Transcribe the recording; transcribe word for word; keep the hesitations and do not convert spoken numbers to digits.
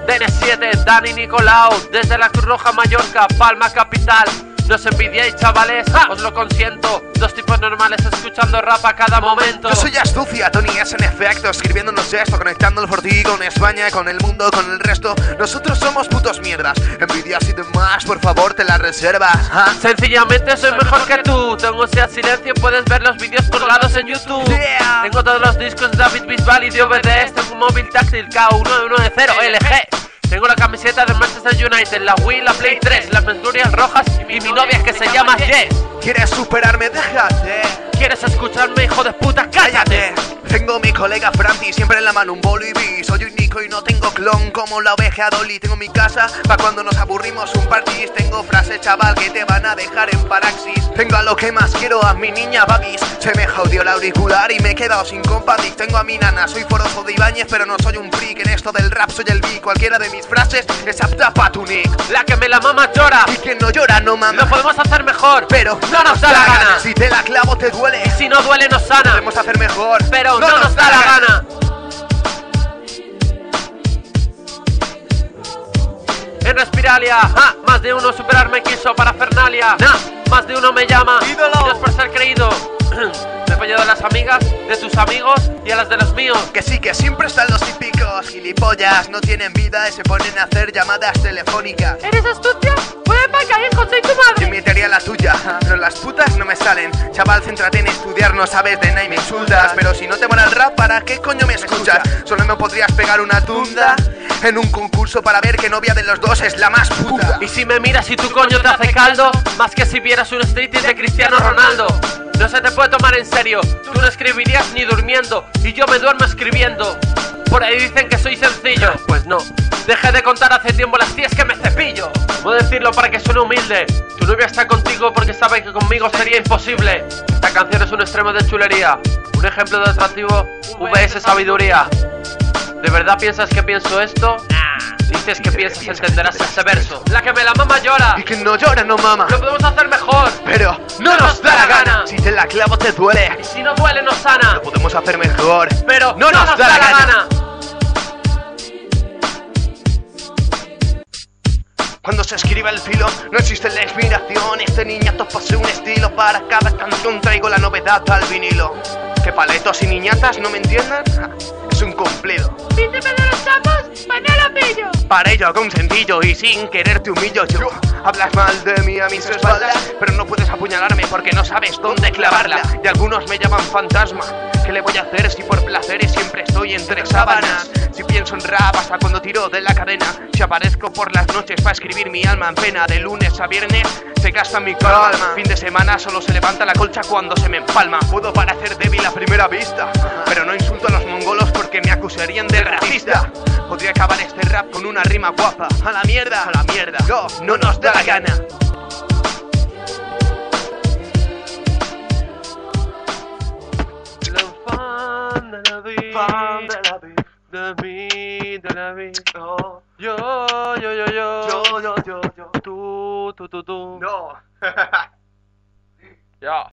D N siete, Dani Nicolau, desde la Cruz Roja Mallorca, Palma capital. No os envidiéis, chavales, ¡ah! Os lo consiento. Dos tipos normales escuchando rap a cada momento. Yo soy Astucia, Tony es en efecto, escribiéndonos esto, conectándolo por ti con España, con el mundo, con el resto. Nosotros somos putos mierdas. Envidias y demás, por favor, te las reservas. ¿Ah? Sencillamente soy mejor que tú. Tengo ese silencio, puedes ver los vídeos colgados en YouTube. Yeah. Tengo todos los discos de David Bisbal y de O B D S. Tengo un móvil táctil K uno nueve cero L G. Tengo la camiseta del Manchester United, la Wii, la Play tres, las Menturias rojas y mi novia que se llama Jess. ¿Quieres superarme? Déjate. ¿Quieres escucharme, hijo de puta? ¡Cállate! Tengo mi colega Franti, siempre en la mano un bolo y bis. Soy un Nico y no tengo clon como la oveja Dolly. Tengo mi casa pa' cuando nos aburrimos un partis. Tengo frases, chaval, que te van a dejar en paraxis. Tengo a lo que más quiero, a mi niña Babis. Se me jodió el auricular y me he quedado sin compadre. Tengo a mi nana, soy forozo de Ibáñez, pero no soy un freak. En esto del rap soy el B. Cualquiera de mis frases es apta pa' tu nick. La que me la mama llora. Y quien no llora no mama. Lo podemos hacer mejor, pero no nos da la gana. Si te la clavo te duele. Y si no duele nos sana. Podemos hacer mejor, pero no, no nos da la gana. En Respiralia, ah, más de uno superarme quiso para Fernalia. Nah, más de uno me llama ídolo. Dios por ser creído. Me he fallado a las amigas de tus amigos y a las de los míos. Que sí, que siempre están los típicos gilipollas, no tienen vida y se ponen a hacer llamadas telefónicas. ¿Eres astucia? Puede pagar, hijo, soy tu madre. Yo imitaría la tuya, pero las putas no me salen. Chaval, céntrate en estudiar, no sabes de nada y me insultas. Pero si no te mola el rap, ¿para qué coño me escuchas? Solo me podrías pegar una tunda en un concurso para ver qué novia de los dos es la más puta. Y si me miras y tu coño te hace caldo, más que si vieras un street de Cristiano Ronaldo. No se te puede tomar en serio, tú no escribirías ni durmiendo, y yo me duermo escribiendo. Por ahí dicen que soy sencillo, pues no. Dejé de contar hace tiempo las tías que me cepillo. Puedo decirlo para que suene humilde. Tu novia está contigo porque sabe que conmigo sería imposible. Esta canción es un extremo de chulería, un ejemplo de atractivo V S sabiduría. ¿De verdad piensas que pienso esto? Dices que piensas entenderás ese verso. La que me la mama llora. Y quien no llora no mama. Lo podemos hacer mejor, pero no nos da la gana. Si te la clavo te duele. Y si no duele nos sana. Lo podemos hacer mejor, pero no, no nos da la gana. Cuando se escribe el filo, no existe la inspiración. Este niñato posee un estilo. Para cada canción traigo la novedad al vinilo. ¿Que paletos y niñatas no me entiendan? Es un cumplido. Pínteme de los sapos, manera pillo. Para ello hago un sencillo y sin querer te humillo yo. Hablas mal de mí a mis espaldas, pero no puedes apuñalarme porque no sabes dónde clavarla. Y algunos me llaman fantasma. ¿Qué le voy a hacer si por placeres siempre estoy entre sábanas? Si pienso en rap hasta cuando tiro de la cadena. Si aparezco por las noches para escribir mi alma en pena. De lunes a viernes se gasta mi calma. Fin de semana solo se levanta la colcha cuando se me empalma. Puedo parecer débil a primera vista, pero no insulto a los mongolos porque me acusarían de racista. Podría acabar este rap con una rima guapa. A la mierda, a la mierda, no, no nos da la gana. Fan de la vida, Fan de la vida, de mí, de la vida. yo, Yo, yo, yo, yo, yo, yo, yo, yo, tú, tú, tú, tú. no. Ya.